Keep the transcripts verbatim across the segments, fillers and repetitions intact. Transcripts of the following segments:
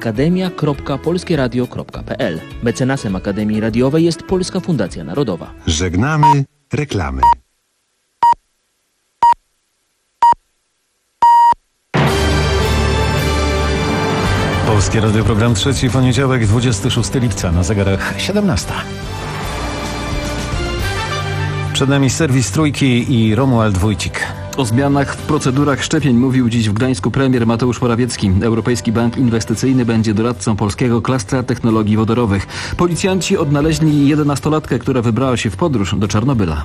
akademia kropka polskie radio kropka p l. Mecenasem Akademii Radiowej jest Polska Fundacja Narodowa. Żegnamy reklamy. Polskie Radio, program trzeci, poniedziałek, dwudziestego szóstego lipca, na zegarach siedemnasta. Przed nami serwis Trójki i Romuald Wójcik. O zmianach w procedurach szczepień mówił dziś w Gdańsku premier Mateusz Morawiecki. Europejski Bank Inwestycyjny będzie doradcą polskiego klastra technologii wodorowych. Policjanci odnaleźli jedenastolatkę, która wybrała się w podróż do Czarnobyla.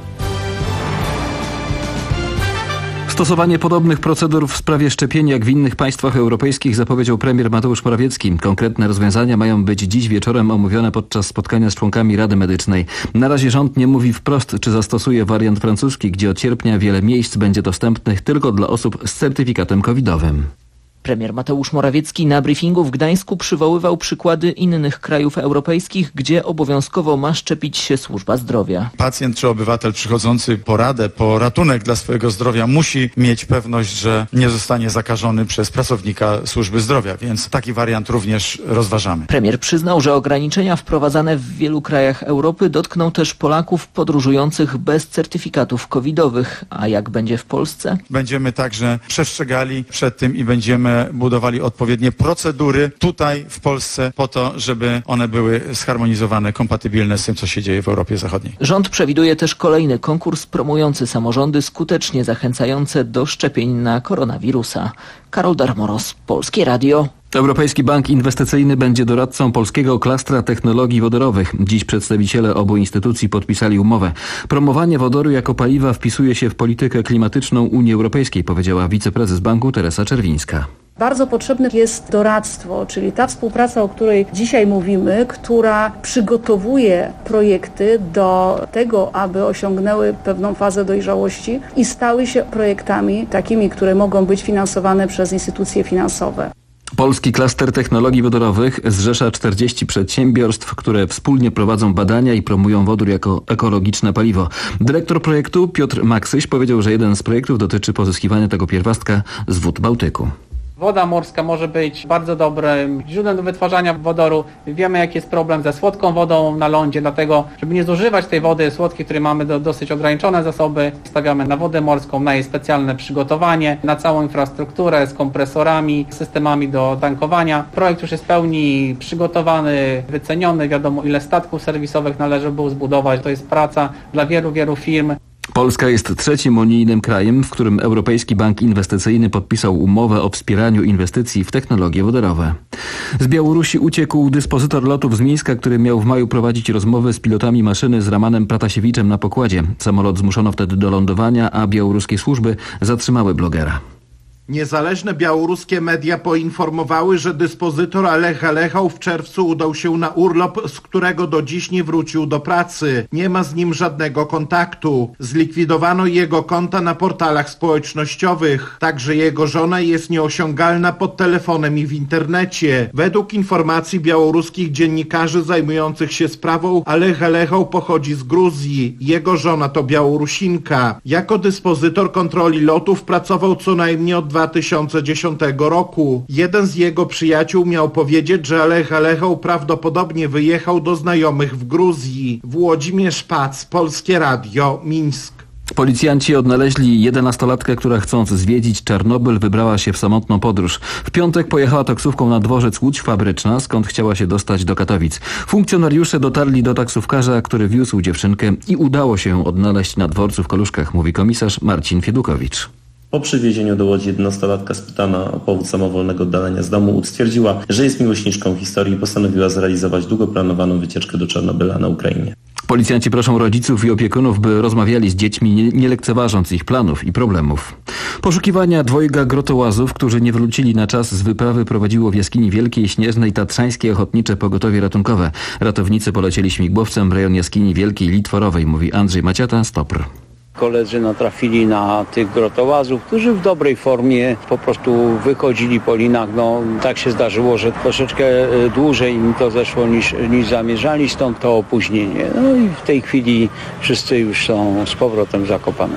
Stosowanie podobnych procedur w sprawie szczepień jak w innych państwach europejskich zapowiedział premier Mateusz Morawiecki. Konkretne rozwiązania mają być dziś wieczorem omówione podczas spotkania z członkami Rady Medycznej. Na razie rząd nie mówi wprost, czy zastosuje wariant francuski, gdzie od sierpnia wiele miejsc będzie dostępnych tylko dla osób z certyfikatem covidowym. Premier Mateusz Morawiecki na briefingu w Gdańsku przywoływał przykłady innych krajów europejskich, gdzie obowiązkowo ma szczepić się służba zdrowia. Pacjent czy obywatel przychodzący po radę, po ratunek dla swojego zdrowia musi mieć pewność, że nie zostanie zakażony przez pracownika służby zdrowia, więc taki wariant również rozważamy. Premier przyznał, że ograniczenia wprowadzane w wielu krajach Europy dotkną też Polaków podróżujących bez certyfikatów covidowych. A jak będzie w Polsce? Będziemy także przestrzegali przed tym i będziemy budowali odpowiednie procedury tutaj w Polsce po to, żeby one były zharmonizowane, kompatybilne z tym, co się dzieje w Europie Zachodniej. Rząd przewiduje też kolejny konkurs promujący samorządy skutecznie zachęcające do szczepień na koronawirusa. Karol Darmoros, Polskie Radio. Europejski Bank Inwestycyjny będzie doradcą polskiego klastra technologii wodorowych. Dziś przedstawiciele obu instytucji podpisali umowę. Promowanie wodoru jako paliwa wpisuje się w politykę klimatyczną Unii Europejskiej, powiedziała wiceprezes banku Teresa Czerwińska. Bardzo potrzebne jest doradztwo, czyli ta współpraca, o której dzisiaj mówimy, która przygotowuje projekty do tego, aby osiągnęły pewną fazę dojrzałości i stały się projektami takimi, które mogą być finansowane przez instytucje finansowe. Polski klaster technologii wodorowych zrzesza czterdzieści przedsiębiorstw, które wspólnie prowadzą badania i promują wodór jako ekologiczne paliwo. Dyrektor projektu Piotr Maksyś powiedział, że jeden z projektów dotyczy pozyskiwania tego pierwiastka z wód Bałtyku. Woda morska może być bardzo dobrym źródłem do wytwarzania wodoru. Wiemy, jaki jest problem ze słodką wodą na lądzie, dlatego, żeby nie zużywać tej wody słodkiej, której mamy do, dosyć ograniczone zasoby, stawiamy na wodę morską, na jej specjalne przygotowanie, na całą infrastrukturę z kompresorami, systemami do tankowania. Projekt już jest w pełni przygotowany, wyceniony, wiadomo, ile statków serwisowych należy było zbudować. To jest praca dla wielu, wielu firm. Polska jest trzecim unijnym krajem, w którym Europejski Bank Inwestycyjny podpisał umowę o wspieraniu inwestycji w technologie wodorowe. Z Białorusi uciekł dyspozytor lotów z Mińska, który miał w maju prowadzić rozmowy z pilotami maszyny z Ramanem Pratasiewiczem na pokładzie. Samolot zmuszono wtedy do lądowania, a białoruskie służby zatrzymały blogera. Niezależne białoruskie media poinformowały, że dyspozytor Alech Alechał w czerwcu udał się na urlop, z którego do dziś nie wrócił do pracy. Nie ma z nim żadnego kontaktu. Zlikwidowano jego konta na portalach społecznościowych. Także jego żona jest nieosiągalna pod telefonem i w internecie. Według informacji białoruskich dziennikarzy zajmujących się sprawą, Alech Alechał pochodzi z Gruzji. Jego żona to Białorusinka. Jako dyspozytor kontroli lotów pracował co najmniej od dwa tysiące dziesiątego roku. Jeden z jego przyjaciół miał powiedzieć, że Alech Alechał prawdopodobnie wyjechał do znajomych w Gruzji. Włodzimierz Pac, Polskie Radio, Mińsk. Policjanci odnaleźli jedenastolatkę, która chcąc zwiedzić Czarnobyl wybrała się w samotną podróż. W piątek pojechała taksówką na dworzec Łódź Fabryczna, skąd chciała się dostać do Katowic. Funkcjonariusze dotarli do taksówkarza, który wiózł dziewczynkę i udało się ją odnaleźć na dworcu w Koluszkach, mówi komisarz Marcin Fiedukowicz. Po przywiezieniu do Łodzi jednostolatka spytana o powód samowolnego oddalenia z domu stwierdziła, że jest miłośniczką historii i postanowiła zrealizować długo planowaną wycieczkę do Czarnobyla na Ukrainie. Policjanci proszą rodziców i opiekunów, by rozmawiali z dziećmi, nie, nie lekceważąc ich planów i problemów. Poszukiwania dwojga grotołazów, którzy nie wrócili na czas z wyprawy, prowadziło w jaskini Wielkiej, Śnieżnej Tatrzańskie Ochotnicze Pogotowie Ratunkowe. Ratownicy polecieli śmigłowcem w rejon jaskini Wielkiej Litworowej, mówi Andrzej Maciata, Stopr. Koledzy natrafili na tych grotołazów, którzy w dobrej formie po prostu wychodzili po linach. No, tak się zdarzyło, że troszeczkę dłużej im to zeszło niż, niż zamierzali, stąd to opóźnienie. No i w tej chwili wszyscy już są z powrotem zakopane. W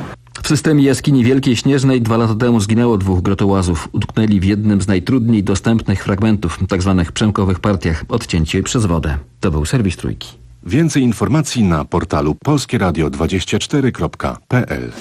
systemie jaskini Wielkiej Śnieżnej dwa lata temu zginęło dwóch grotołazów. Utknęli w jednym z najtrudniej dostępnych fragmentów, tzw. przemkowych partiach, odcięci przez wodę. To był serwis Trójki. Więcej informacji na portalu polskie radio dwadzieścia cztery kropka p l.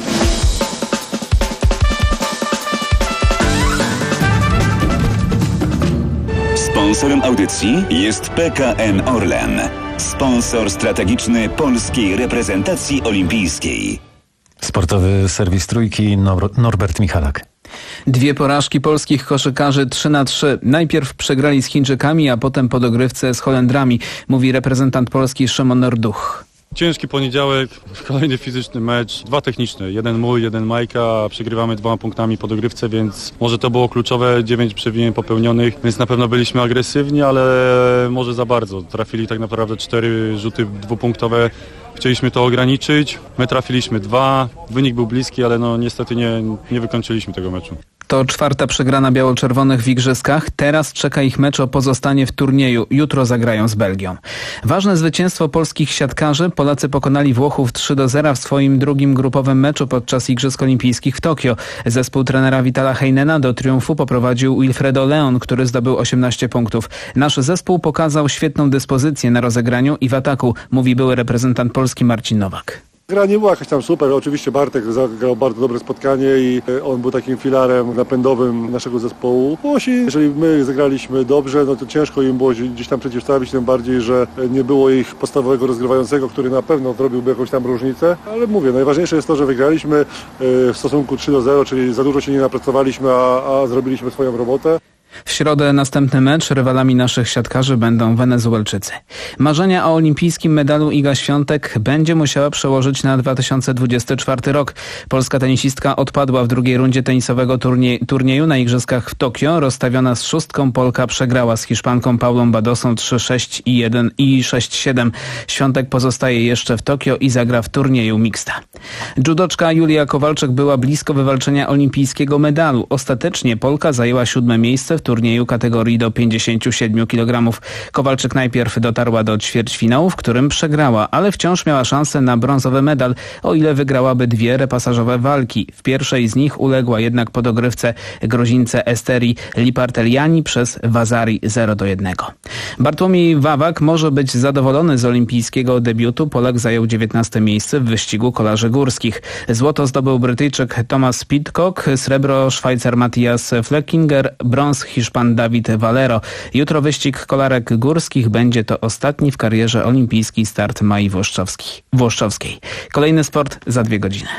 Sponsorem audycji jest P K N Orlen, sponsor strategiczny polskiej reprezentacji olimpijskiej. Sportowy serwis Trójki, Nor- Norbert Michalak. Dwie porażki polskich koszykarzy trzy na trzy. Najpierw przegrali z Chińczykami, a potem po dogrywce z Holendrami, mówi reprezentant Polski Szymon Norduch. Ciężki poniedziałek, kolejny fizyczny mecz, dwa techniczne, jeden mój, jeden Majka, a przegrywamy dwoma punktami po dogrywce, więc może to było kluczowe, dziewięć przewinień popełnionych, więc na pewno byliśmy agresywni, ale może za bardzo. Trafili tak naprawdę cztery rzuty dwupunktowe, chcieliśmy to ograniczyć, my trafiliśmy dwa, wynik był bliski, ale no niestety nie, nie wykończyliśmy tego meczu. To czwarta przegrana biało-czerwonych w igrzyskach. Teraz czeka ich mecz o pozostanie w turnieju. Jutro zagrają z Belgią. Ważne zwycięstwo polskich siatkarzy. Polacy pokonali Włochów trzy do zera w swoim drugim grupowym meczu podczas Igrzysk Olimpijskich w Tokio. Zespół trenera Vitala Heinena do triumfu poprowadził Wilfredo Leon, który zdobył osiemnaście punktów. Nasz zespół pokazał świetną dyspozycję na rozegraniu i w ataku, mówi były reprezentant Polski Marcin Nowak. Gra nie była jakaś tam super, oczywiście Bartek zagrał bardzo dobre spotkanie i on był takim filarem napędowym naszego zespołu. Włosi, jeżeli my zagraliśmy dobrze, no to ciężko im było gdzieś tam przeciwstawić, tym bardziej, że nie było ich podstawowego rozgrywającego, który na pewno zrobiłby jakąś tam różnicę. Ale mówię, najważniejsze jest to, że wygraliśmy w stosunku trzy do zera, czyli za dużo się nie napracowaliśmy, a, a zrobiliśmy swoją robotę. W środę następny mecz. Rywalami naszych siatkarzy będą Wenezuelczycy. Marzenia o olimpijskim medalu Iga Świątek będzie musiała przełożyć na dwa tysiące dwudziesty czwarty rok. Polska tenisistka odpadła w drugiej rundzie tenisowego turnie- turnieju na Igrzyskach w Tokio. Rozstawiona z szóstką, Polka przegrała z Hiszpanką Paulą Badosą trzy sześć i jeden i sześć siedem. Świątek pozostaje jeszcze w Tokio i zagra w turnieju mixta. Judoczka Julia Kowalczyk była blisko wywalczenia olimpijskiego medalu. Ostatecznie Polka zajęła siódme miejsce w turnieju kategorii do pięćdziesięciu siedmiu kilogramów. Kowalczyk najpierw dotarła do ćwierćfinału, w którym przegrała, ale wciąż miała szansę na brązowy medal, o ile wygrałaby dwie repasażowe walki. W pierwszej z nich uległa jednak po dogrywce Gruzince Esteri Liparteliani przez Wazari zero do jednego. Bartłomiej Wawak może być zadowolony z olimpijskiego debiutu. Polak zajął dziewiętnaste miejsce w wyścigu kolarzy górskich. Złoto zdobył Brytyjczyk Thomas Pidcock, srebro Szwajcar Matthias Fleckinger, brąz Hiszpan David Valero. Jutro wyścig kolarek górskich. Będzie to ostatni w karierze olimpijski start Mai Włoszczowskiej. Włoszczowskiej. Kolejny sport za dwie godziny.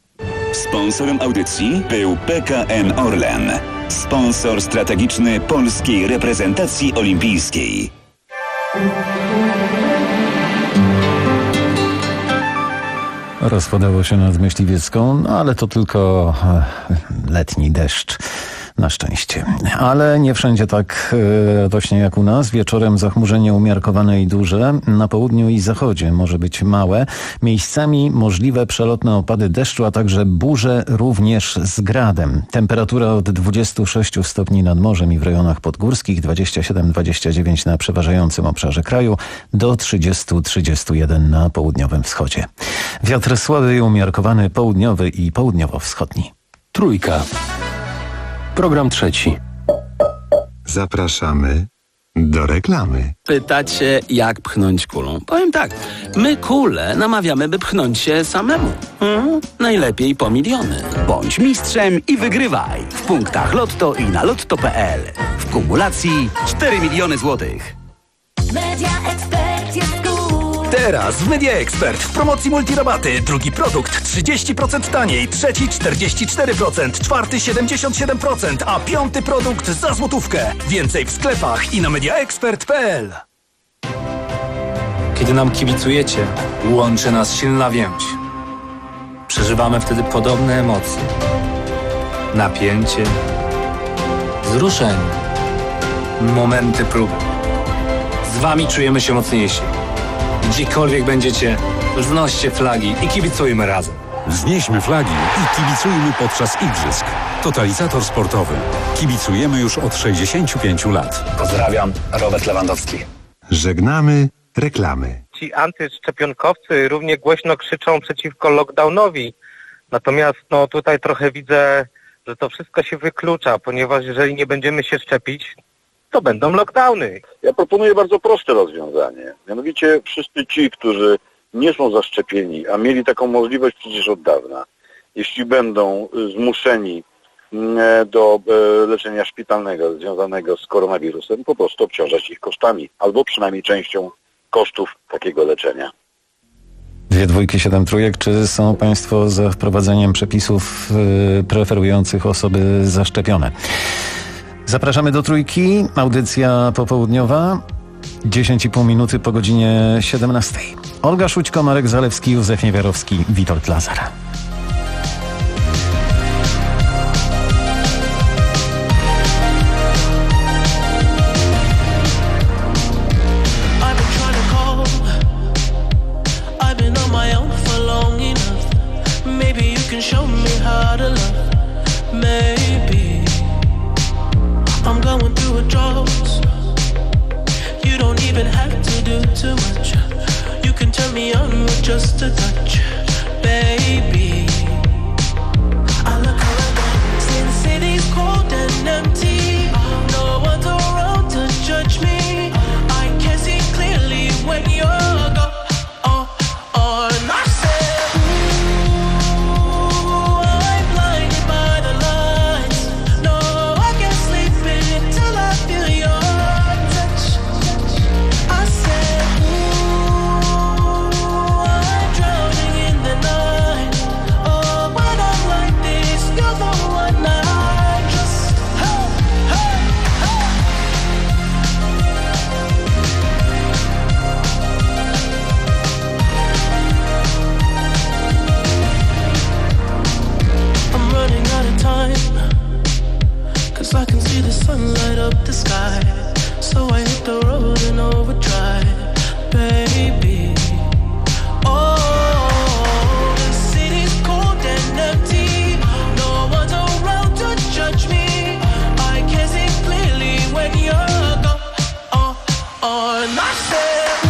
Sponsorem audycji był P K N Orlen, sponsor strategiczny polskiej reprezentacji olimpijskiej. Rozpadało się nad Myśliwiecką, no ale to tylko letni deszcz. Na szczęście. Ale nie wszędzie tak radośnie jak u nas. Wieczorem zachmurzenie umiarkowane i duże. Na południu i zachodzie może być małe. Miejscami możliwe przelotne opady deszczu, a także burze również z gradem. Temperatura od dwudziestu sześciu stopni nad morzem i w rejonach podgórskich, dwadzieścia siedem dwadzieścia dziewięć na przeważającym obszarze kraju, do trzydziestu trzydziestu jeden na południowym wschodzie. Wiatr słaby i umiarkowany południowy i południowo-wschodni. Trójka. Program trzeci. Zapraszamy do reklamy. Pytacie, jak pchnąć kulą? Powiem tak, my kulę namawiamy, by pchnąć się samemu. Hmm? Najlepiej po miliony. Bądź mistrzem i wygrywaj w punktach Lotto i na lotto kropka p l. W kumulacji cztery miliony złotych. Media Expert jest cool. Teraz w Media Expert w promocji multirabaty. Drugi produkt trzydzieści procent taniej, trzeci czterdzieści cztery procent, czwarty siedemdziesiąt siedem procent, a piąty produkt za złotówkę. Więcej w sklepach i na mediaexpert kropka p l. Kiedy nam kibicujecie, łączy nas silna więź. Przeżywamy wtedy podobne emocje. Napięcie, wzruszenie, momenty próby. Z wami czujemy się mocniejsi. Gdziekolwiek będziecie, wznoście flagi i kibicujmy razem. Wznieśmy flagi i kibicujmy podczas igrzysk. Totalizator sportowy. Kibicujemy już od sześćdziesięciu pięciu lat. Pozdrawiam, Robert Lewandowski. Żegnamy reklamy. Ci antyszczepionkowcy równie głośno krzyczą przeciwko lockdownowi. Natomiast no tutaj trochę widzę, że to wszystko się wyklucza, ponieważ jeżeli nie będziemy się szczepić, to będą lockdowny. Ja proponuję bardzo proste rozwiązanie. Mianowicie wszyscy ci, którzy nie są zaszczepieni, a mieli taką możliwość przecież od dawna, jeśli będą zmuszeni do leczenia szpitalnego związanego z koronawirusem, po prostu obciążać ich kosztami, albo przynajmniej częścią kosztów takiego leczenia. Dwie dwójki, siedem trójek. Czy są Państwo za wprowadzeniem przepisów yy, preferujących osoby zaszczepione? Zapraszamy do Trójki. Audycja popołudniowa. dziesięć i pół minuty po godzinie siedemnastej. Olga Szućko, Marek Zalewski, Józef Niewiarowski, Witold Lazar. Show me how to love. Maybe I'm going through a drought. You don't even have to do too much. You can turn me on with just a touch, baby. I look around since city's cold and empty. No one's around to judge me. I can see clearly when you're gone. Oh, oh, and I said. I can see the sun light up the sky, so I hit the road in overdrive, baby. Oh, the city's cold and empty. No one's around to judge me. I can see clearly when you're gone. Oh, oh, and I said.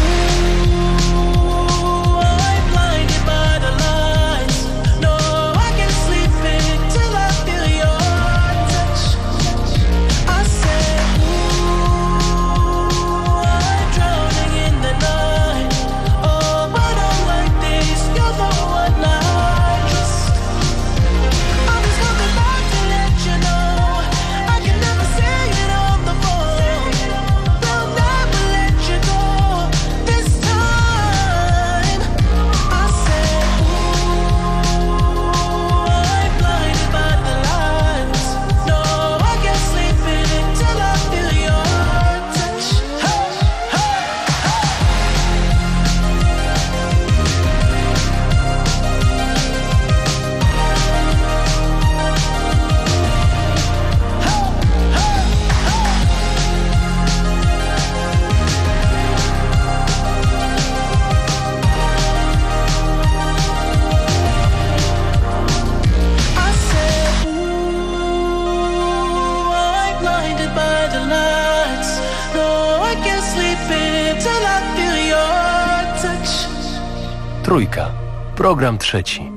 Trójka. Program trzeci.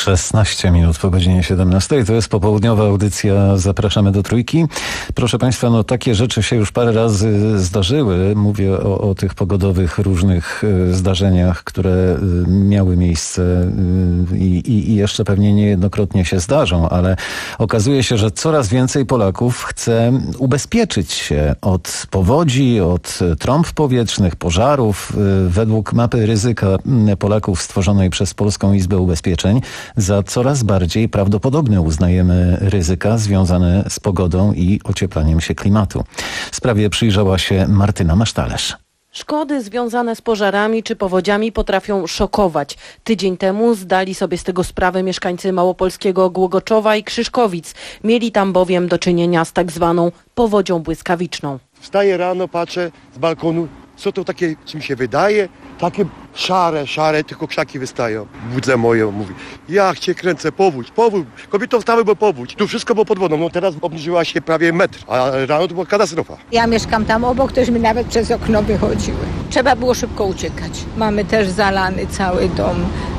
szesnaście minut po godzinie siedemnastej. To jest popołudniowa audycja Zapraszamy do Trójki. Proszę Państwa, no takie rzeczy się już parę razy zdarzyły. Mówię o, o tych pogodowych różnych zdarzeniach, które miały miejsce i, i, i jeszcze pewnie niejednokrotnie się zdarzą, ale okazuje się, że coraz więcej Polaków chce ubezpieczyć się od powodzi, od trąb powietrznych, pożarów. Według mapy ryzyka Polaków stworzonej przez Polską Izbę Ubezpieczeń za coraz bardziej prawdopodobne uznajemy ryzyka związane z pogodą i ocieplaniem się klimatu. Sprawie przyjrzała się Martyna Masztalerz. Szkody związane z pożarami czy powodziami potrafią szokować. Tydzień temu zdali sobie z tego sprawę mieszkańcy małopolskiego Głogoczowa i Krzyszkowic. Mieli tam bowiem do czynienia z tak zwaną powodzią błyskawiczną. Wstaję rano, patrzę z balkonu, co to takie, czy mi się wydaje, takie szare, szare, tylko krzaki wystają. Budzę moją, mówi, ja cię kręcę, powódź, powódź, kobieto wstały, bo powódź. Tu wszystko było pod wodą, no teraz obniżyła się prawie metr, a rano to była katastrofa. Ja mieszkam tam obok, też mi nawet przez okno wychodziły. Trzeba było szybko uciekać. Mamy też zalany cały dom,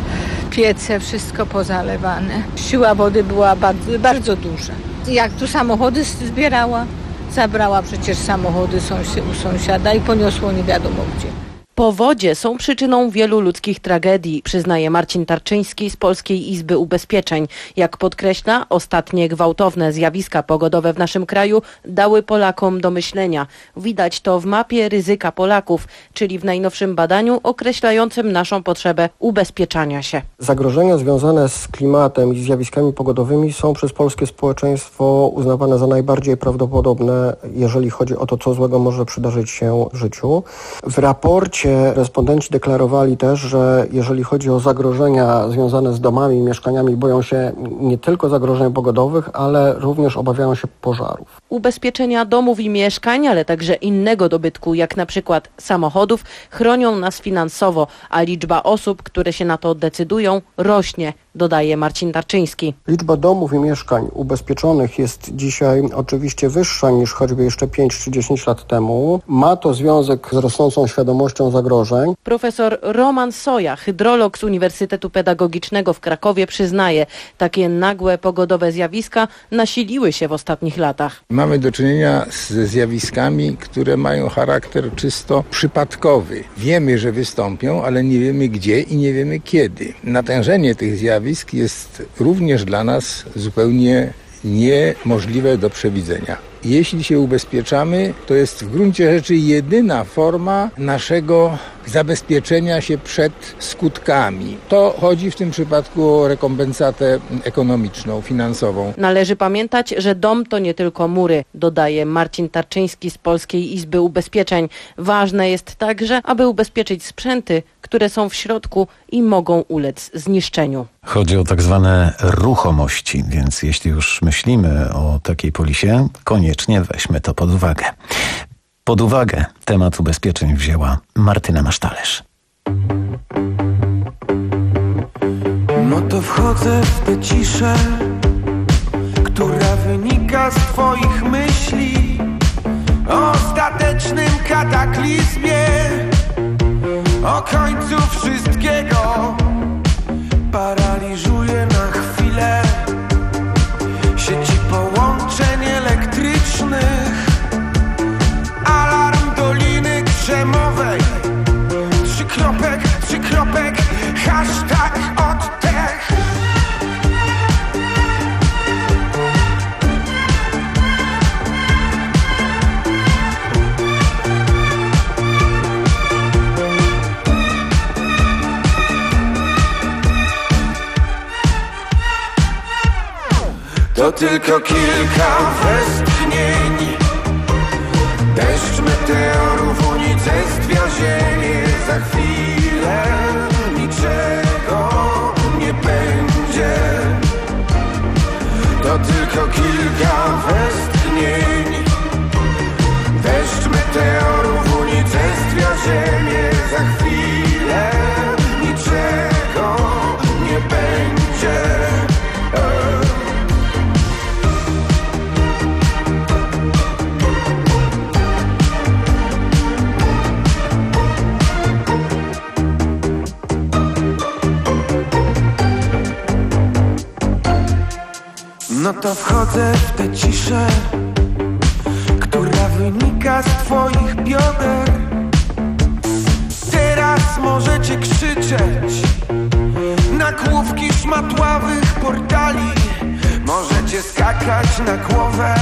piece, wszystko pozalewane. Siła wody była bardzo, bardzo duża. Jak tu samochody zbierała, zabrała przecież samochody sąsi- u sąsiada i poniosło nie wiadomo gdzie. Powodzie są przyczyną wielu ludzkich tragedii, przyznaje Marcin Tarczyński z Polskiej Izby Ubezpieczeń. Jak podkreśla, ostatnie gwałtowne zjawiska pogodowe w naszym kraju dały Polakom do myślenia. Widać to w mapie ryzyka Polaków, czyli w najnowszym badaniu określającym naszą potrzebę ubezpieczania się. Zagrożenia związane z klimatem i zjawiskami pogodowymi są przez polskie społeczeństwo uznawane za najbardziej prawdopodobne, jeżeli chodzi o to, co złego może przydarzyć się w życiu. W raporcie respondenci deklarowali też, że jeżeli chodzi o zagrożenia związane z domami i mieszkaniami, boją się nie tylko zagrożeń pogodowych, ale również obawiają się pożarów. Ubezpieczenia domów i mieszkań, ale także innego dobytku, jak na przykład samochodów, chronią nas finansowo, a liczba osób, które się na to decydują, rośnie, dodaje Marcin Tarczyński. Liczba domów i mieszkań ubezpieczonych jest dzisiaj oczywiście wyższa niż choćby jeszcze pięć czy dziesięć lat temu. Ma to związek z rosnącą świadomością zagrożeń. Profesor Roman Soja, hydrolog z Uniwersytetu Pedagogicznego w Krakowie, przyznaje, takie nagłe pogodowe zjawiska nasiliły się w ostatnich latach. Mamy do czynienia ze zjawiskami, które mają charakter czysto przypadkowy. Wiemy, że wystąpią, ale nie wiemy gdzie i nie wiemy kiedy. Natężenie tych zjawisk jest również dla nas zupełnie niemożliwe do przewidzenia. Jeśli się ubezpieczamy, to jest w gruncie rzeczy jedyna forma naszego zabezpieczenia się przed skutkami. To chodzi w tym przypadku o rekompensatę ekonomiczną, finansową. Należy pamiętać, że dom to nie tylko mury, dodaje Marcin Tarczyński z Polskiej Izby Ubezpieczeń. Ważne jest także, aby ubezpieczyć sprzęty, które są w środku i mogą ulec zniszczeniu. Chodzi o tak zwane ruchomości, więc jeśli już myślimy o takiej polisie, koniecznie weźmy to pod uwagę. Pod uwagę temat ubezpieczeń wzięła Martyna Masztalerz. No to wchodzę w tę ciszę, która wynika z twoich myśli o ostatecznym kataklizmie, o końcu wszystkiego. Paraliżuje na chwilę sieci połączeń elektrycznych, alarm Doliny Krzemowej, trzy kropek, trzy kropek, hashtag oddech. To tylko kilka westchnień, deszcz meteorów, unicestwia ziemię. Za chwilę niczego nie będzie. To tylko kilka westchnień, deszcz meteorów, unicestwia ziemię. Za chwilę niczego nie będzie. No to wchodzę w tę ciszę, która wynika z twoich bioder. Teraz możecie krzyczeć na główki szmatławych portali. Możecie skakać na głowę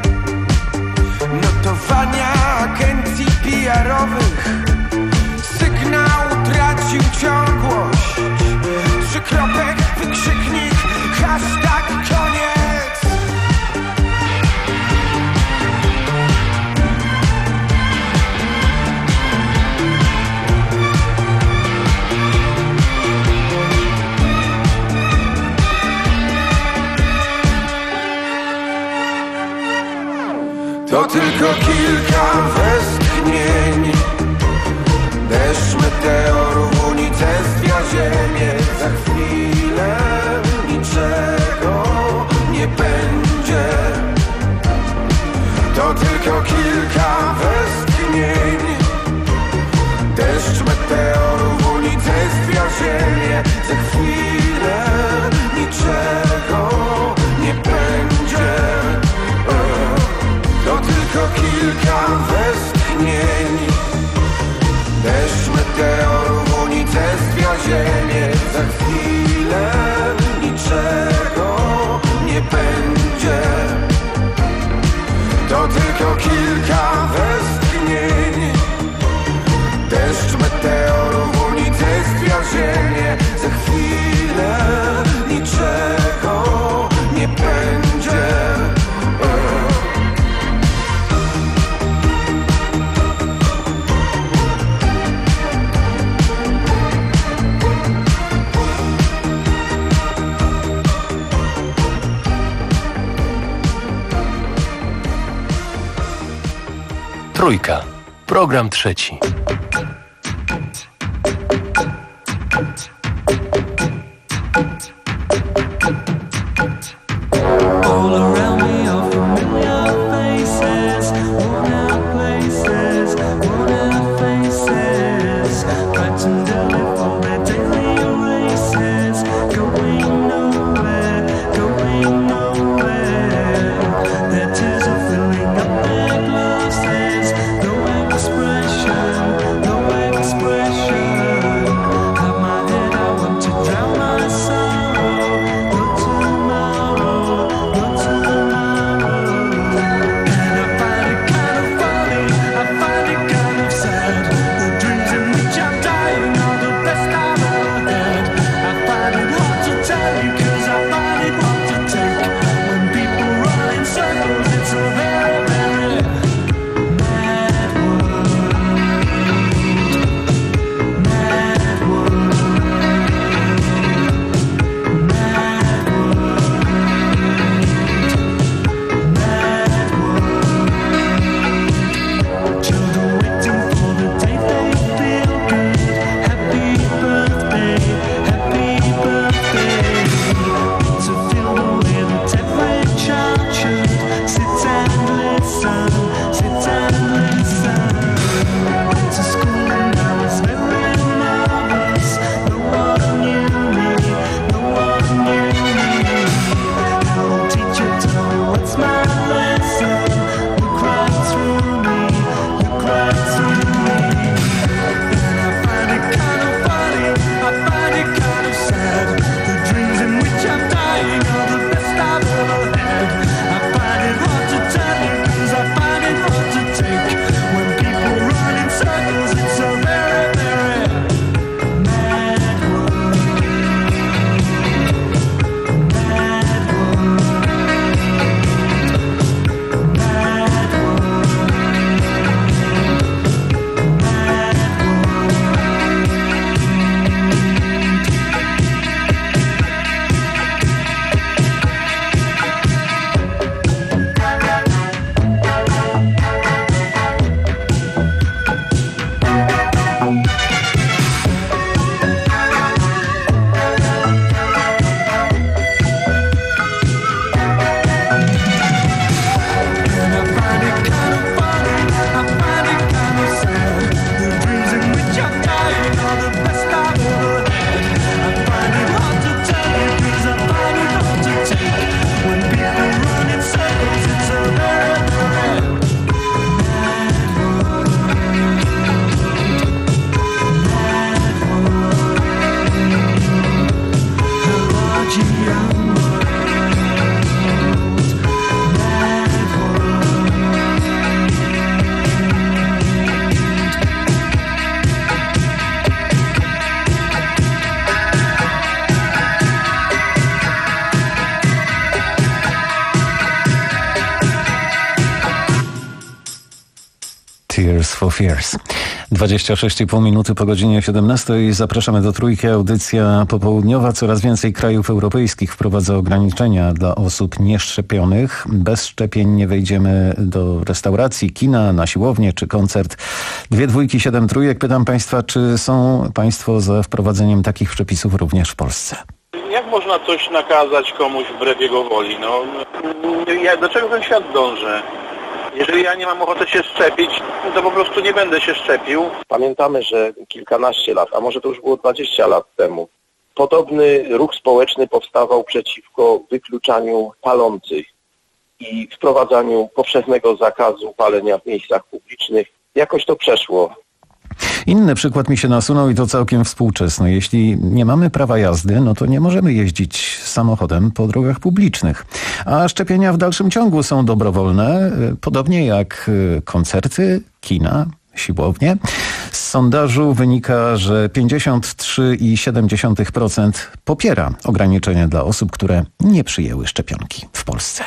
notowania agencji P R-owych. Sygnał tracił ciągłość. Trzykropek, wykrzyknik, hashtag koniec. To tylko kilka westchnień. Deszcz meteorów unicestwia ziemię. Za chwilę niczego nie będzie. To tylko kilka westchnień. Deszcz meteorów unicestwia ziemię. Za chwilę niczego nie będzie. To tylko kilka westchnień. Deszcz meteorów unicestwia ziemię. Za chwilę niczego nie będzie. To tylko kilka westchnień. Deszcz meteorów unicestwia ziemię. Za chwilę niczego nie będzie. Trójka. Program trzeci. Tears for Fears. dwadzieścia sześć i pół minuty po godzinie siedemnastej. Zapraszamy do Trójki. Audycja popołudniowa. Coraz więcej krajów europejskich wprowadza ograniczenia dla osób nieszczepionych. Bez szczepień nie wejdziemy do restauracji, kina, na siłownię czy koncert. Dwie dwójki, siedem trójek. Pytam Państwa, czy są Państwo za wprowadzeniem takich przepisów również w Polsce? Jak można coś nakazać komuś wbrew jego woli? No, ja, do czego ten świat dąży? Jeżeli ja nie mam ochoty się szczepić, to po prostu nie będę się szczepił. Pamiętamy, że kilkanaście lat, a może to już było dwadzieścia lat temu, podobny ruch społeczny powstawał przeciwko wykluczaniu palących i wprowadzaniu powszechnego zakazu palenia w miejscach publicznych. Jakoś to przeszło. Inny przykład mi się nasunął i to całkiem współczesny. Jeśli nie mamy prawa jazdy, no to nie możemy jeździć samochodem po drogach publicznych. A szczepienia w dalszym ciągu są dobrowolne, podobnie jak koncerty, kina, siłownie. Z sondażu wynika, że pięćdziesiąt trzy i siedem dziesiątych procent popiera ograniczenia dla osób, które nie przyjęły szczepionki w Polsce.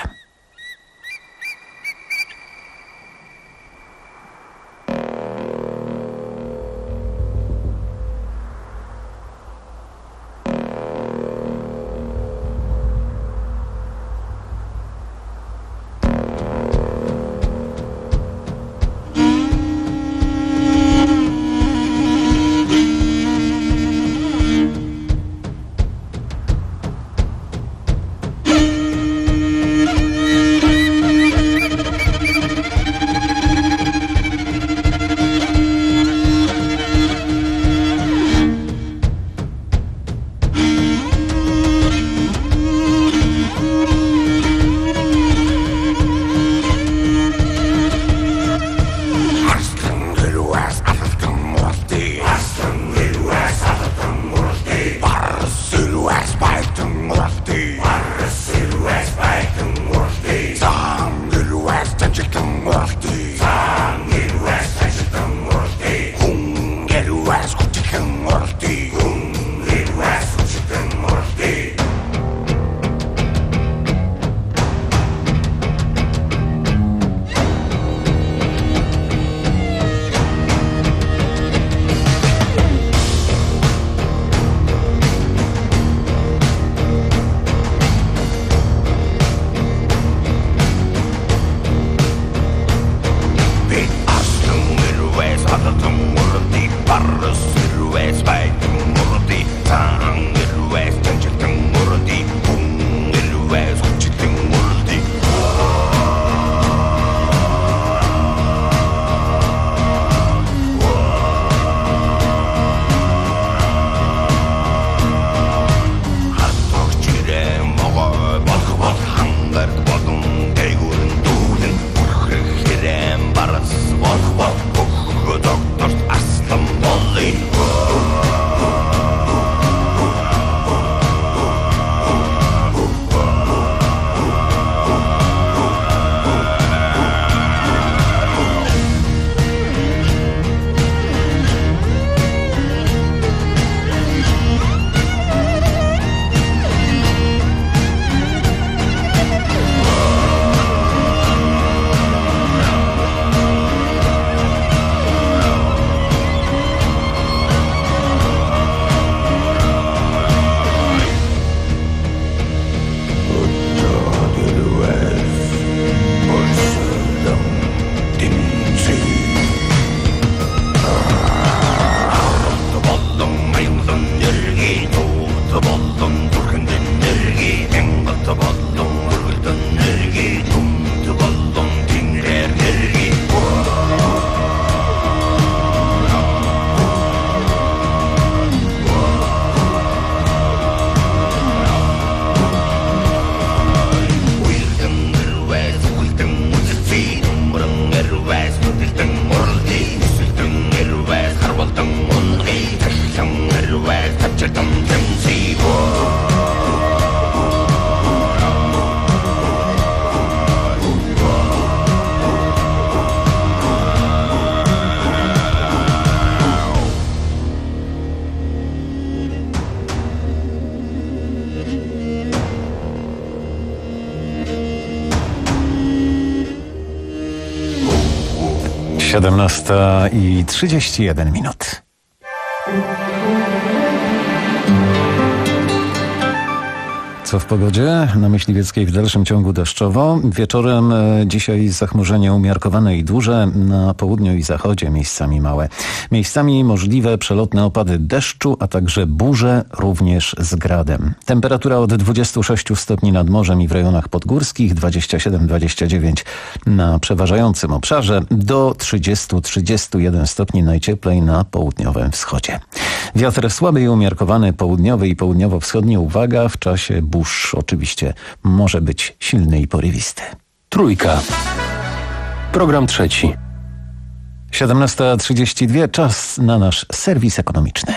siedemnasta i trzydzieści jeden minut. Co w pogodzie? Na Myśliwieckiej w dalszym ciągu deszczowo. Wieczorem dzisiaj zachmurzenie umiarkowane i duże. Na południu i zachodzie miejscami małe. Miejscami możliwe przelotne opady deszczu, a także burze, również z gradem. Temperatura od dwudziestu sześciu stopni nad morzem i w rejonach podgórskich, dwadzieścia siedem dwadzieścia dziewięć na przeważającym obszarze, do trzydziestu do trzydziestu jeden stopni najcieplej na południowym wschodzie. Wiatr słaby i umiarkowany, południowy i południowo-wschodni, uwaga, w czasie burz oczywiście może być silny i porywisty. Trójka. Program trzeci. siedemnasta trzydzieści dwa, czas na nasz serwis ekonomiczny.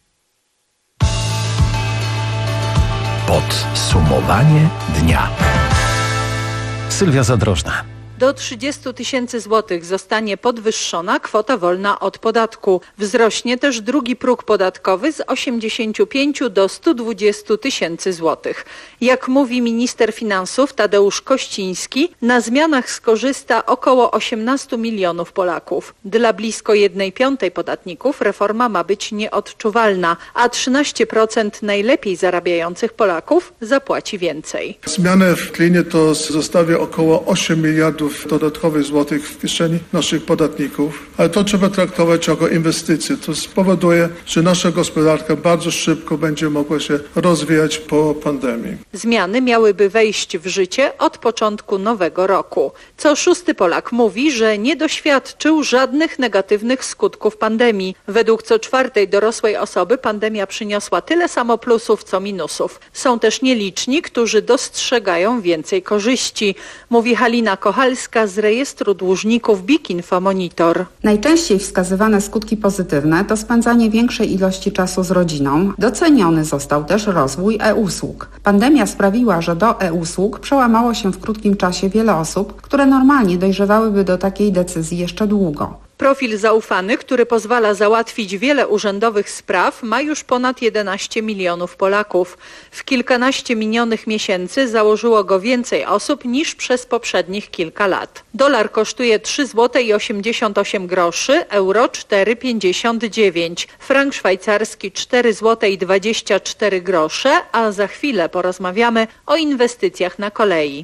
Podsumowanie dnia. Sylwia Zadrożna. Do trzydziestu tysięcy złotych zostanie podwyższona kwota wolna od podatku. Wzrośnie też drugi próg podatkowy z osiemdziesięciu pięciu do stu dwudziestu tysięcy złotych. Jak mówi minister finansów Tadeusz Kościński, na zmianach skorzysta około osiemnastu milionów Polaków. Dla blisko jednej piątej podatników reforma ma być nieodczuwalna, a trzynaście procent najlepiej zarabiających Polaków zapłaci więcej. Zmiany w klinie to zostawia około osiem miliardów dodatkowych złotych w kieszeni naszych podatników, ale to trzeba traktować jako inwestycje. To spowoduje, że nasza gospodarka bardzo szybko będzie mogła się rozwijać po pandemii. Zmiany miałyby wejść w życie od początku nowego roku. Co szósty Polak mówi, że nie doświadczył żadnych negatywnych skutków pandemii. Według co czwartej dorosłej osoby pandemia przyniosła tyle samo plusów, co minusów. Są też nieliczni, którzy dostrzegają więcej korzyści, mówi Halina Kochalska z rejestru dłużników B I K Info Monitor. Najczęściej wskazywane skutki pozytywne to spędzanie większej ilości czasu z rodziną. Doceniony został też rozwój e-usług. Pandemia sprawiła, że do e-usług przełamało się w krótkim czasie wiele osób, które normalnie dojrzewałyby do takiej decyzji jeszcze długo. Profil zaufany, który pozwala załatwić wiele urzędowych spraw, ma już ponad jedenaście milionów Polaków. W kilkanaście minionych miesięcy założyło go więcej osób niż przez poprzednich kilka lat. Dolar kosztuje trzy złote osiemdziesiąt osiem groszy, euro cztery pięćdziesiąt dziewięć, frank szwajcarski cztery złote dwadzieścia cztery grosze, a za chwilę porozmawiamy o inwestycjach na kolei.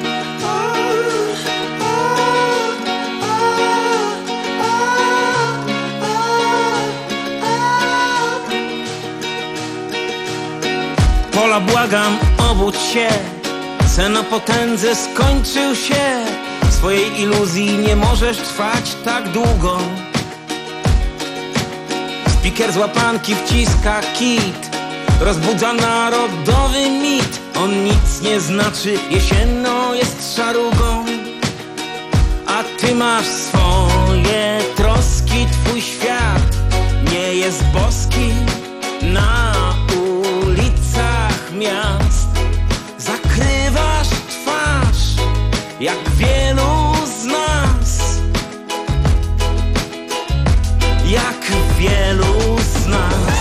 Pola, błagam, obudź się, sen o potędze skończył się. Swojej iluzji nie możesz trwać tak długo. Spiker z łapanki wciska kit, rozbudza narodowy mit. On nic nie znaczy, jesienną jest szarugą. A ty masz swoje troski, twój świat nie jest boski. Na ulicach miast zakrywasz twarz, jak wielu z nas, jak wielu z nas.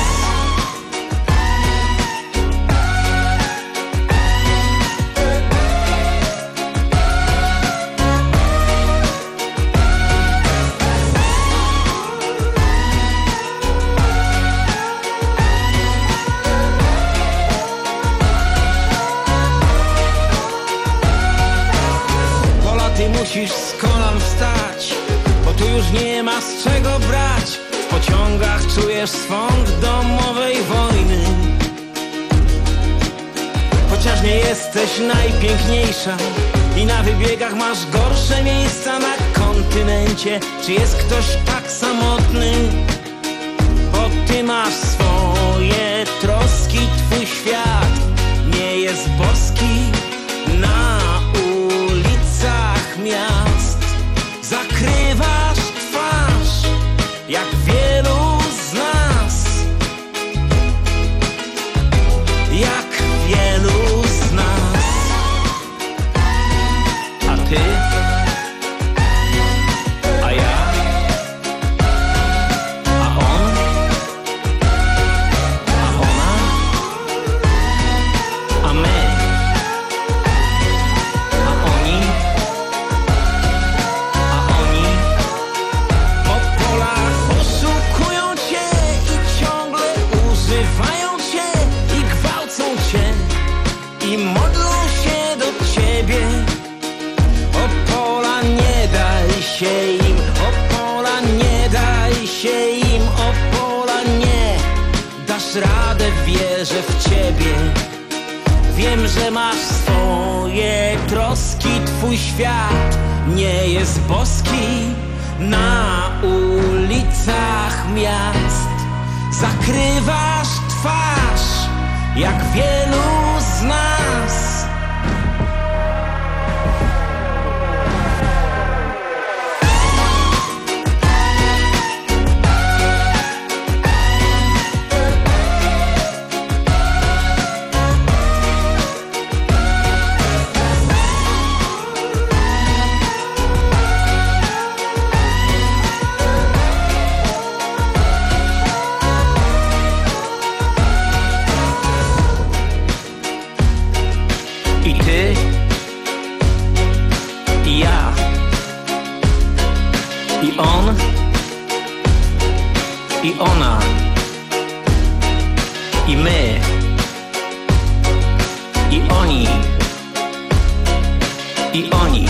Musisz z kolan wstać, bo tu już nie ma z czego brać. W pociągach czujesz swąd domowej wojny. Chociaż nie jesteś najpiękniejsza i na wybiegach masz gorsze miejsca na kontynencie. Czy jest ktoś tak samotny? Bo ty masz swoje troski, twój świat nie jest boski. Na miast zakrywasz twarz, jak wielu z nas, jak wielu z nas. A ty? A ja? A on? i modlą się do Ciebie. Opola, nie daj się im, Opola, nie daj się im, Opola, nie dasz radę, wierzę w Ciebie. Wiem, że masz swoje troski, Twój świat nie jest boski. Na ulicach miast zakrywasz twarz, jak wielu z nas. I ona, i my, i oni, i oni.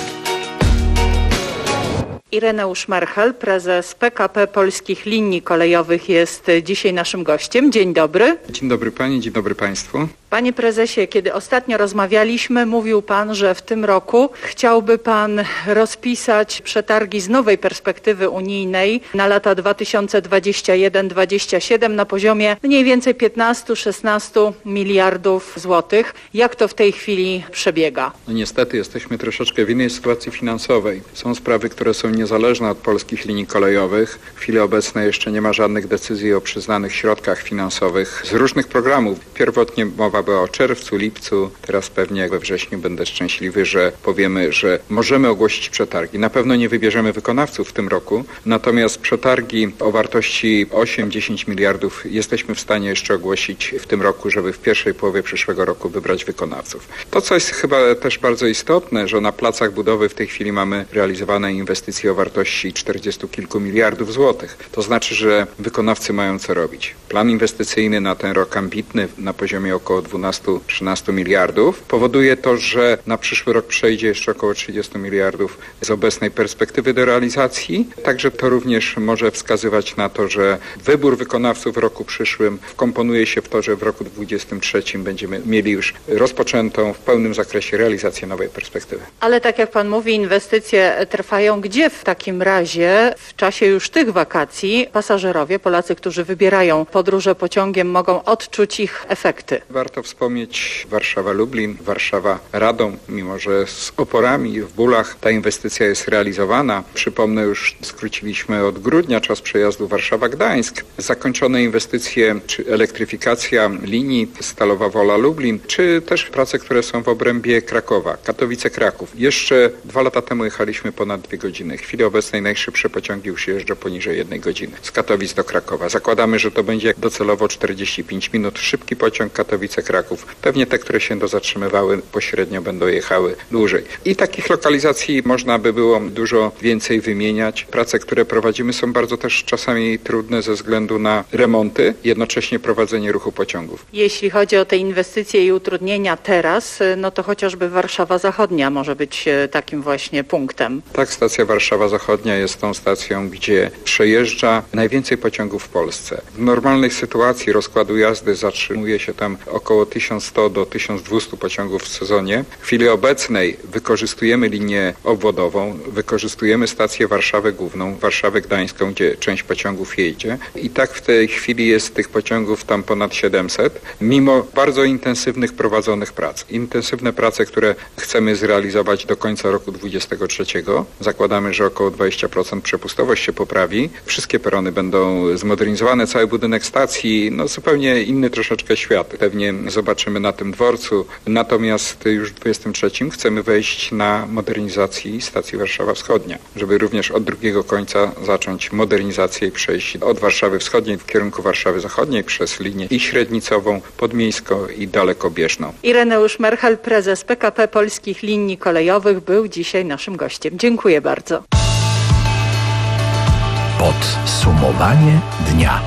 Ireneusz Merchel, prezes P K P Polskich Linii Kolejowych, jest dzisiaj naszym gościem. Dzień dobry. Dzień dobry Pani, dzień dobry Państwu. Panie prezesie, kiedy ostatnio rozmawialiśmy, mówił Pan, że w tym roku chciałby Pan rozpisać przetargi z nowej perspektywy unijnej na lata dwa tysiące dwudziesty pierwszy do dwa tysiące dwudziestego siódmego na poziomie mniej więcej piętnaście szesnaście miliardów złotych. Jak to w tej chwili przebiega? No niestety jesteśmy troszeczkę w innej sytuacji finansowej. Są sprawy, które są niezależne od polskich linii kolejowych. W chwili obecnej jeszcze nie ma żadnych decyzji o przyznanych środkach finansowych z różnych programów. Pierwotnie mowa była o czerwcu, lipcu, teraz pewnie we wrześniu będę szczęśliwy, że powiemy, że możemy ogłosić przetargi. Na pewno nie wybierzemy wykonawców w tym roku, natomiast przetargi o wartości osiem do dziesięciu miliardów jesteśmy w stanie jeszcze ogłosić w tym roku, żeby w pierwszej połowie przyszłego roku wybrać wykonawców. To, co jest chyba też bardzo istotne, że na placach budowy w tej chwili mamy realizowane inwestycje o wartości czterdziestu kilku miliardów złotych. To znaczy, że wykonawcy mają co robić. Plan inwestycyjny na ten rok ambitny na poziomie około dwunastu do trzynastu miliardów powoduje to, że na przyszły rok przejdzie jeszcze około trzydziestu miliardów z obecnej perspektywy do realizacji. Także to również może wskazywać na to, że wybór wykonawców w roku przyszłym wkomponuje się w to, że w roku dwudziestym trzecim będziemy mieli już rozpoczętą w pełnym zakresie realizację nowej perspektywy. Ale tak jak Pan mówi, inwestycje trwają. Gdzie w takim razie w czasie już tych wakacji pasażerowie, Polacy, którzy wybierają podróże pociągiem, mogą odczuć ich efekty? Warto wspomnieć Warszawa-Lublin, Warszawa-Radom, mimo że z oporami w bólach ta inwestycja jest realizowana. Przypomnę, już skróciliśmy od grudnia czas przejazdu Warszawa-Gdańsk. Zakończone inwestycje, czy elektryfikacja linii Stalowa Wola-Lublin, czy też prace, które są w obrębie Krakowa, Katowice-Kraków. Jeszcze dwa lata temu jechaliśmy ponad dwie godziny. W chwili obecnej najszybsze pociągi już jeżdżą poniżej jednej godziny z Katowic do Krakowa. Zakładamy, że to będzie docelowo czterdzieści pięć minut. Szybki pociąg Katowice-Kraków. Pewnie te, które się do zatrzymywały pośrednio, będą jechały dłużej. I takich lokalizacji można by było dużo więcej wymieniać. Prace, które prowadzimy, są bardzo też czasami trudne ze względu na remonty, jednocześnie prowadzenie ruchu pociągów. Jeśli chodzi o te inwestycje i utrudnienia teraz, no to chociażby Warszawa Zachodnia może być takim właśnie punktem. Tak, stacja Warszawa Zachodnia jest tą stacją, gdzie przejeżdża najwięcej pociągów w Polsce. W normalnej sytuacji rozkładu jazdy zatrzymuje się tam około tysiąc sto do tysiąc dwieście pociągów w sezonie. W chwili obecnej wykorzystujemy linię obwodową, wykorzystujemy stację Warszawę Główną, Warszawę Gdańską, gdzie część pociągów jedzie. I tak w tej chwili jest tych pociągów tam ponad siedemset, mimo bardzo intensywnych prowadzonych prac. Intensywne prace, które chcemy zrealizować do końca roku dwudziestego trzeciego. Zakładamy, że około dwadzieścia procent przepustowość się poprawi. Wszystkie perony będą zmodernizowane, cały budynek stacji, no zupełnie inny troszeczkę świat. Pewnie zobaczymy na tym dworcu. Natomiast już w dwudziestym trzecim chcemy wejść na modernizacji stacji Warszawa Wschodnia, żeby również od drugiego końca zacząć modernizację i przejść od Warszawy Wschodniej w kierunku Warszawy Zachodniej przez linię i średnicową, podmiejską i dalekobieżną. Ireneusz Merchel, prezes P K P Polskich Linii Kolejowych, był dzisiaj naszym gościem. Dziękuję bardzo. Podsumowanie dnia.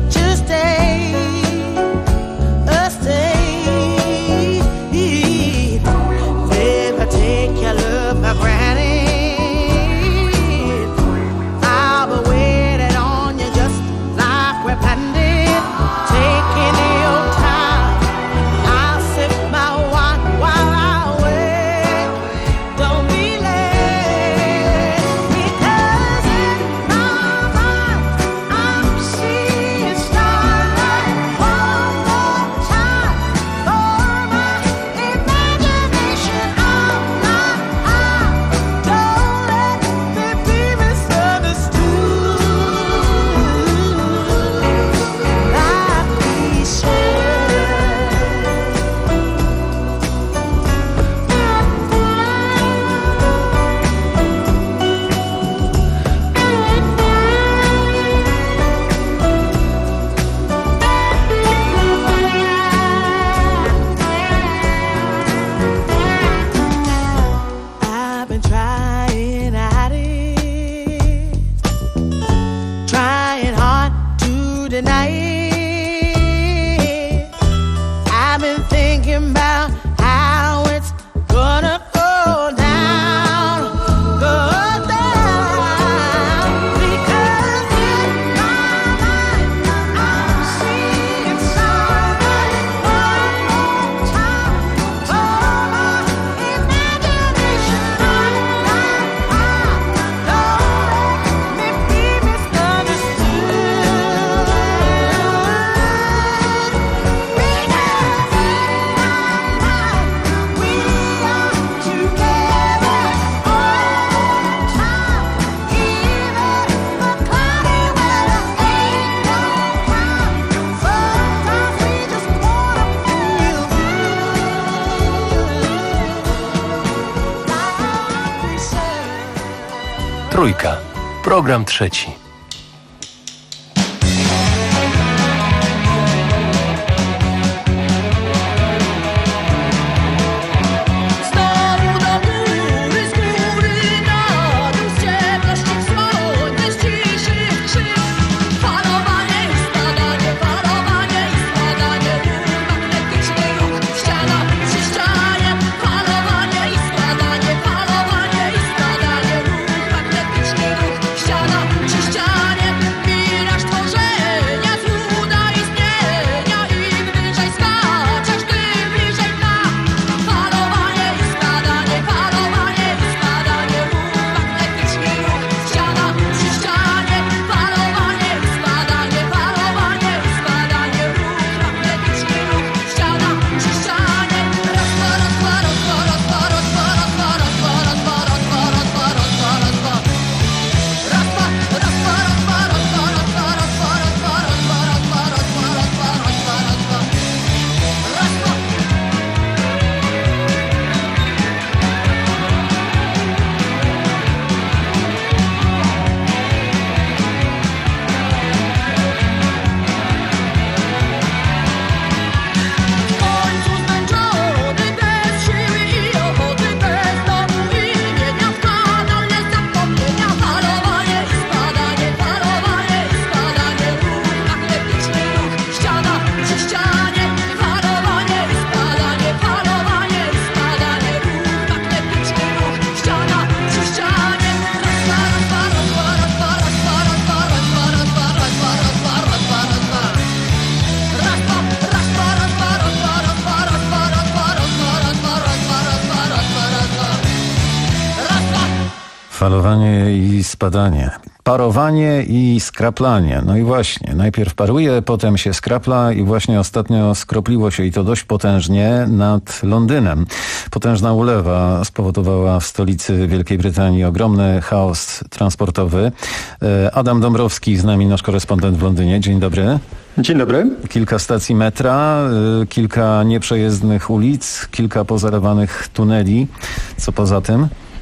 Trójka. Program trzeci. Falowanie i spadanie. Parowanie i skraplanie. No i właśnie, najpierw paruje, potem się skrapla i właśnie ostatnio skropliło się i to dość potężnie nad Londynem. Potężna ulewa spowodowała w stolicy Wielkiej Brytanii ogromny chaos transportowy. Adam Dąbrowski z nami, nasz korespondent w Londynie. Dzień dobry. Dzień dobry. Kilka stacji metra, kilka nieprzejezdnych ulic, kilka pozalewanych tuneli. Co poza tym?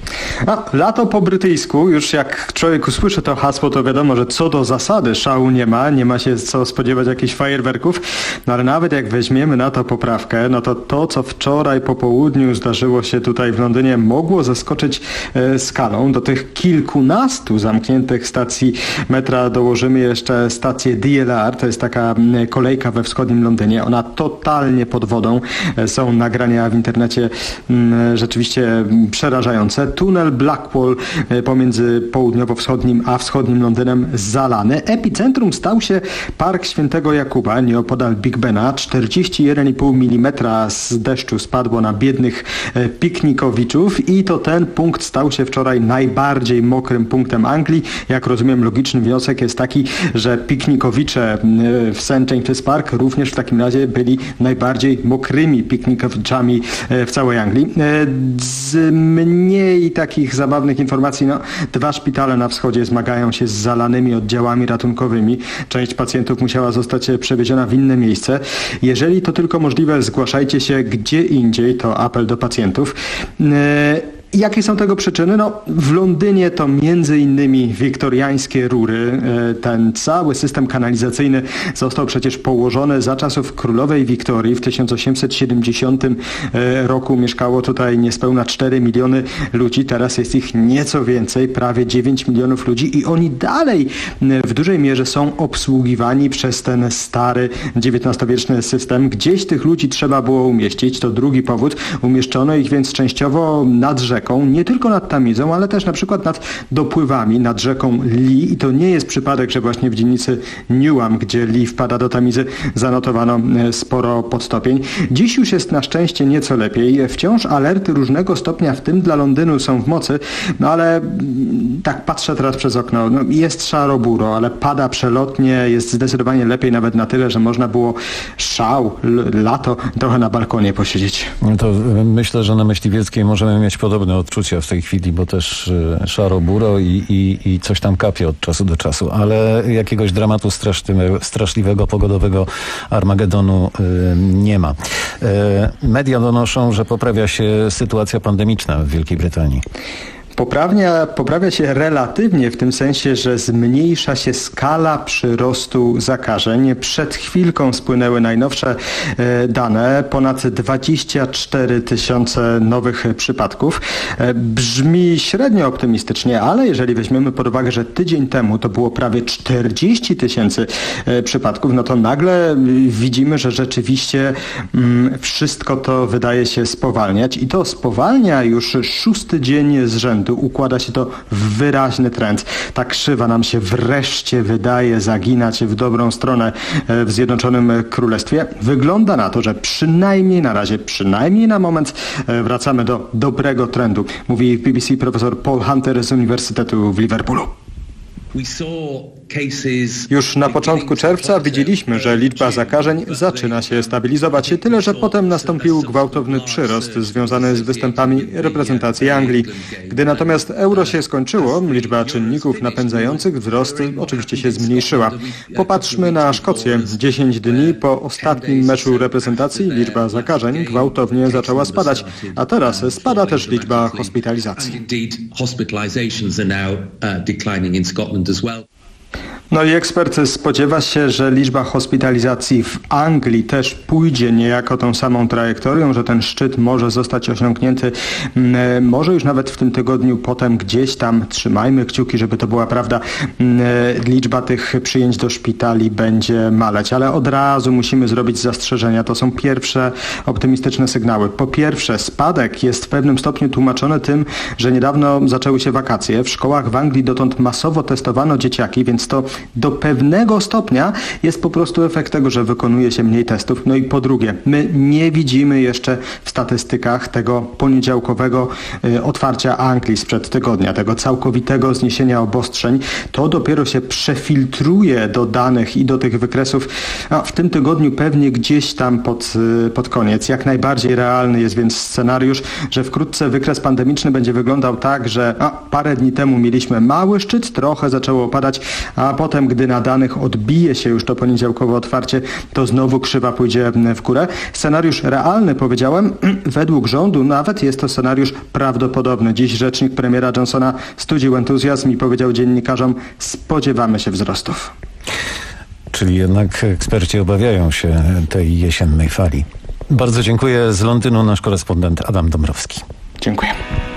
A, lato po brytyjsku, już jak człowiek usłyszy to hasło, to wiadomo, że co do zasady szału nie ma, nie ma się co spodziewać jakichś fajerwerków, no ale nawet jak weźmiemy na to poprawkę, no to to, co wczoraj po południu zdarzyło się tutaj w Londynie, mogło zaskoczyć e, skalą. Do tych kilkunastu zamkniętych stacji metra dołożymy jeszcze stację D L R, to jest taka kolejka we wschodnim Londynie, ona totalnie pod wodą, e, są nagrania w internecie m, rzeczywiście przerażające. Tunel Blackwall pomiędzy południowo-wschodnim a wschodnim Londynem zalany. Epicentrum stał się Park Świętego Jakuba, nieopodal Big Bena. czterdzieści jeden i pół milimetra z deszczu spadło na biednych piknikowiczów i to ten punkt stał się wczoraj najbardziej mokrym punktem Anglii. Jak rozumiem, logiczny wniosek jest taki, że piknikowicze w Saint James's Park również w takim razie byli najbardziej mokrymi piknikowiczami w całej Anglii. Z mniej takich zabawnych informacji, no, dwa szpitale na wschodzie zmagają się z zalanymi oddziałami ratunkowymi. Część pacjentów musiała zostać przewieziona w inne miejsce. Jeżeli to tylko możliwe, zgłaszajcie się gdzie indziej, to apel do pacjentów. Jakie są tego przyczyny? No, w Londynie to między innymi wiktoriańskie rury. Ten cały system kanalizacyjny został przecież położony za czasów królowej Wiktorii. W tysiąc osiemset siedemdziesiątym roku mieszkało tutaj niespełna cztery miliony ludzi. Teraz jest ich nieco więcej, prawie dziewięć milionów ludzi i oni dalej w dużej mierze są obsługiwani przez ten stary dziewiętnastowieczny system. Gdzieś tych ludzi trzeba było umieścić. To drugi powód. Umieszczono ich więc częściowo nad rzeką. Nie tylko nad Tamizą, ale też na przykład nad dopływami, nad rzeką Lee i to nie jest przypadek, że właśnie w dzielnicy Newham, gdzie Lee wpada do Tamizy, zanotowano sporo podstopień. Dziś już jest na szczęście nieco lepiej. Wciąż alerty różnego stopnia, w tym dla Londynu, są w mocy, no ale tak patrzę teraz przez okno, no jest szaro-buro, ale pada przelotnie, jest zdecydowanie lepiej, nawet na tyle, że można było szał, lato, trochę na balkonie posiedzieć. To myślę, że na Myśliwieckiej możemy mieć podobne odczucia w tej chwili, bo też szaro-buro i, i, i coś tam kapie od czasu do czasu, ale jakiegoś dramatu straszliwego, straszliwego pogodowego Armagedonu y, nie ma. Y, media donoszą, że poprawia się sytuacja pandemiczna w Wielkiej Brytanii. Poprawnia, poprawia się relatywnie w tym sensie, że zmniejsza się skala przyrostu zakażeń. Przed chwilką spłynęły najnowsze e, dane, ponad dwadzieścia cztery tysiące nowych przypadków. E, brzmi średnio optymistycznie, ale jeżeli weźmiemy pod uwagę, że tydzień temu to było prawie czterdzieści tysięcy e, przypadków, no to nagle widzimy, że rzeczywiście mm, wszystko to wydaje się spowalniać i to spowalnia już szósty dzień z rzędu. Układa się to w wyraźny trend. Ta krzywa nam się wreszcie wydaje zaginać w dobrą stronę w Zjednoczonym Królestwie. Wygląda na to, że przynajmniej na razie, przynajmniej na moment wracamy do dobrego trendu. Mówi w B B C profesor Paul Hunter z Uniwersytetu w Liverpoolu. Już na początku czerwca widzieliśmy, że liczba zakażeń zaczyna się stabilizować, tyle że potem nastąpił gwałtowny przyrost związany z występami reprezentacji Anglii. Gdy natomiast euro się skończyło, liczba czynników napędzających wzrost oczywiście się zmniejszyła. Popatrzmy na Szkocję. dziesięć dni po ostatnim meczu reprezentacji liczba zakażeń gwałtownie zaczęła spadać, a teraz spada też liczba hospitalizacji. No i ekspert spodziewa się, że liczba hospitalizacji w Anglii też pójdzie niejako tą samą trajektorią, że ten szczyt może zostać osiągnięty może już nawet w tym tygodniu, potem gdzieś tam, trzymajmy kciuki, żeby to była prawda, liczba tych przyjęć do szpitali będzie maleć, ale od razu musimy zrobić zastrzeżenia. To są pierwsze optymistyczne sygnały. Po pierwsze, spadek jest w pewnym stopniu tłumaczony tym, że niedawno zaczęły się wakacje. W szkołach w Anglii dotąd masowo testowano dzieciaki, więc to do pewnego stopnia jest po prostu efekt tego, że wykonuje się mniej testów. No i po drugie, my nie widzimy jeszcze w statystykach tego poniedziałkowego y, otwarcia Anglii sprzed tygodnia, tego całkowitego zniesienia obostrzeń. To dopiero się przefiltruje do danych i do tych wykresów a w tym tygodniu pewnie gdzieś tam pod, y, pod koniec. Jak najbardziej realny jest więc scenariusz, że wkrótce wykres pandemiczny będzie wyglądał tak, że a, parę dni temu mieliśmy mały szczyt, trochę zaczęło opadać, a po potem, gdy na danych odbije się już to poniedziałkowe otwarcie, to znowu krzywa pójdzie w górę. Scenariusz realny, powiedziałem, według rządu nawet jest to scenariusz prawdopodobny. Dziś rzecznik premiera Johnsona studził entuzjazm i powiedział dziennikarzom, spodziewamy się wzrostów. Czyli jednak eksperci obawiają się tej jesiennej fali. Bardzo dziękuję. Z Londynu nasz korespondent Adam Dąbrowski. Dziękuję.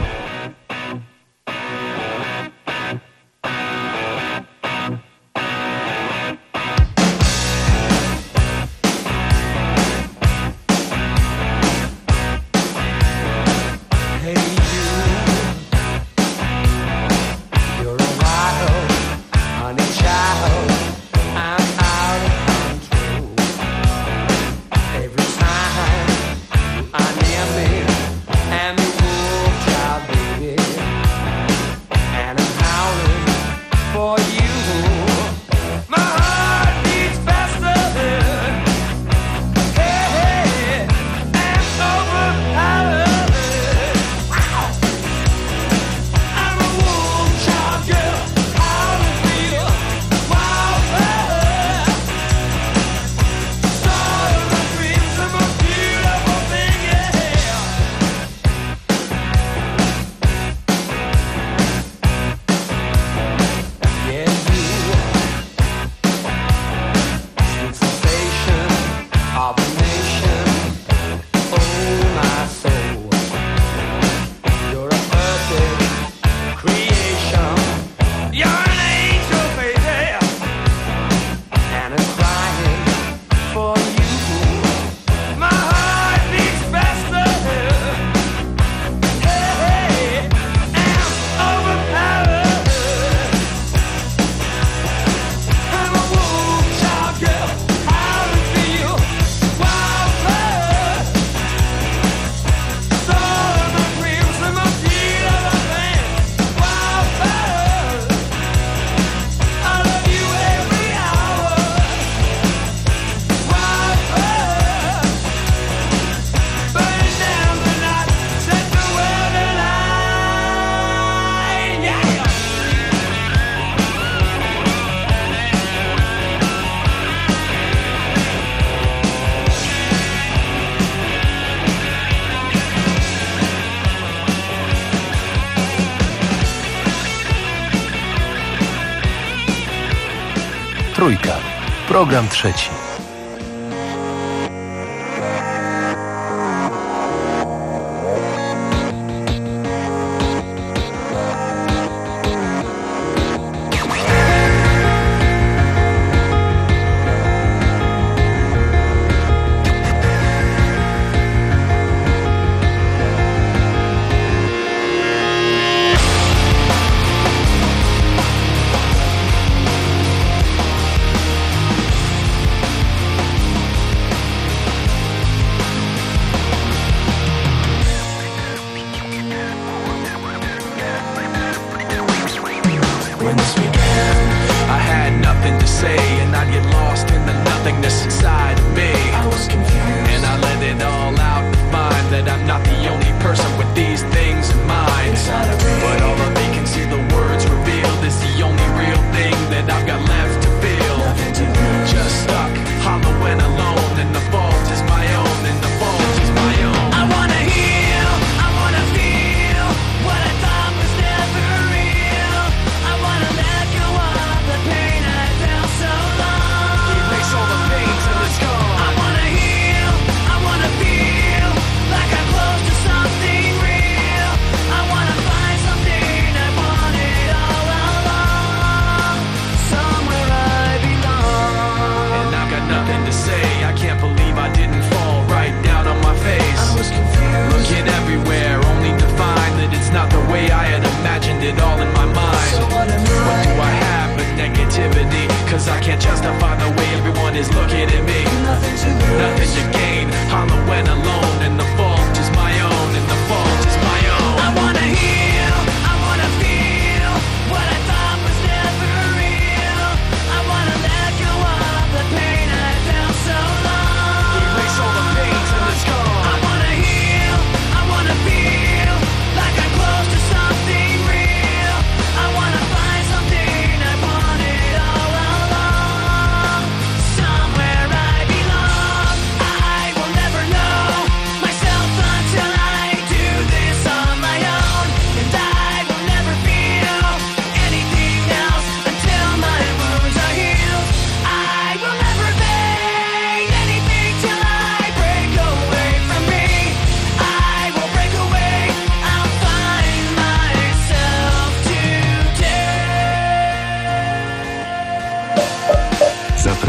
Trójka. Program trzeci. So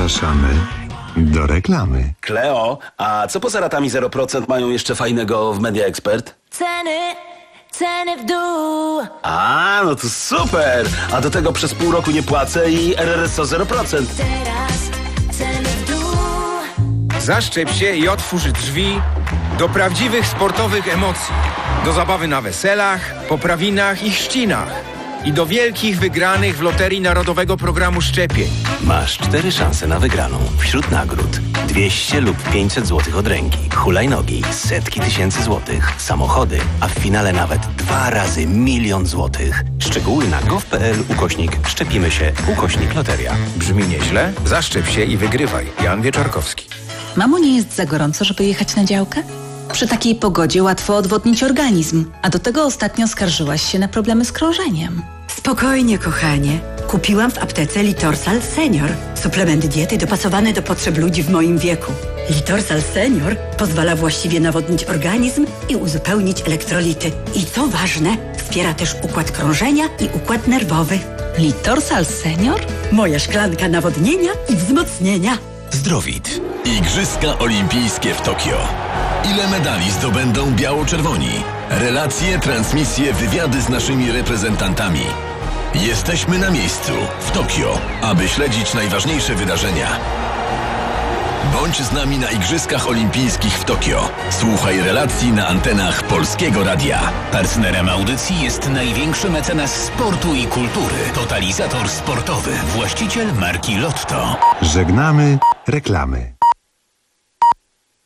Zapraszamy do reklamy. Kleo, a co poza ratami zero procent mają jeszcze fajnego w Media Expert? Ceny, ceny w dół. A, no to super! A do tego przez pół roku nie płacę i R R S O zero procent. Teraz ceny w dół. Zaszczep się i otwórz drzwi do prawdziwych sportowych emocji. Do zabawy na weselach, poprawinach i chrzcinach. I do wielkich wygranych w Loterii Narodowego Programu Szczepień. Masz cztery szanse na wygraną. Wśród nagród dwieście lub pięćset złotych od ręki, hulajnogi, setki tysięcy złotych, samochody, a w finale nawet dwa razy milion złotych. Szczegóły na gov.pl ukośnik szczepimy się ukośnik loteria. Brzmi nieźle? Zaszczep się i wygrywaj. Jan Wieczorkowski. Mamo, nie jest za gorąco, żeby jechać na działkę? Przy takiej pogodzie łatwo odwodnić organizm, a do tego ostatnio skarżyłaś się na problemy z krążeniem. Spokojnie, kochanie. Kupiłam w aptece Litorsal Senior. Suplement diety dopasowany do potrzeb ludzi w moim wieku. Litorsal Senior pozwala właściwie nawodnić organizm i uzupełnić elektrolity. I co ważne, wspiera też układ krążenia i układ nerwowy. Litorsal Senior? Moja szklanka nawodnienia i wzmocnienia. Zdrowit. Igrzyska Olimpijskie w Tokio. Ile medali zdobędą biało-czerwoni? Relacje, transmisje, wywiady z naszymi reprezentantami. Jesteśmy na miejscu, w Tokio, aby śledzić najważniejsze wydarzenia. Bądź z nami na Igrzyskach Olimpijskich w Tokio. Słuchaj relacji na antenach Polskiego Radia. Partnerem audycji jest największy mecenas sportu i kultury. Totalizator sportowy. Właściciel marki Lotto. Żegnamy reklamy.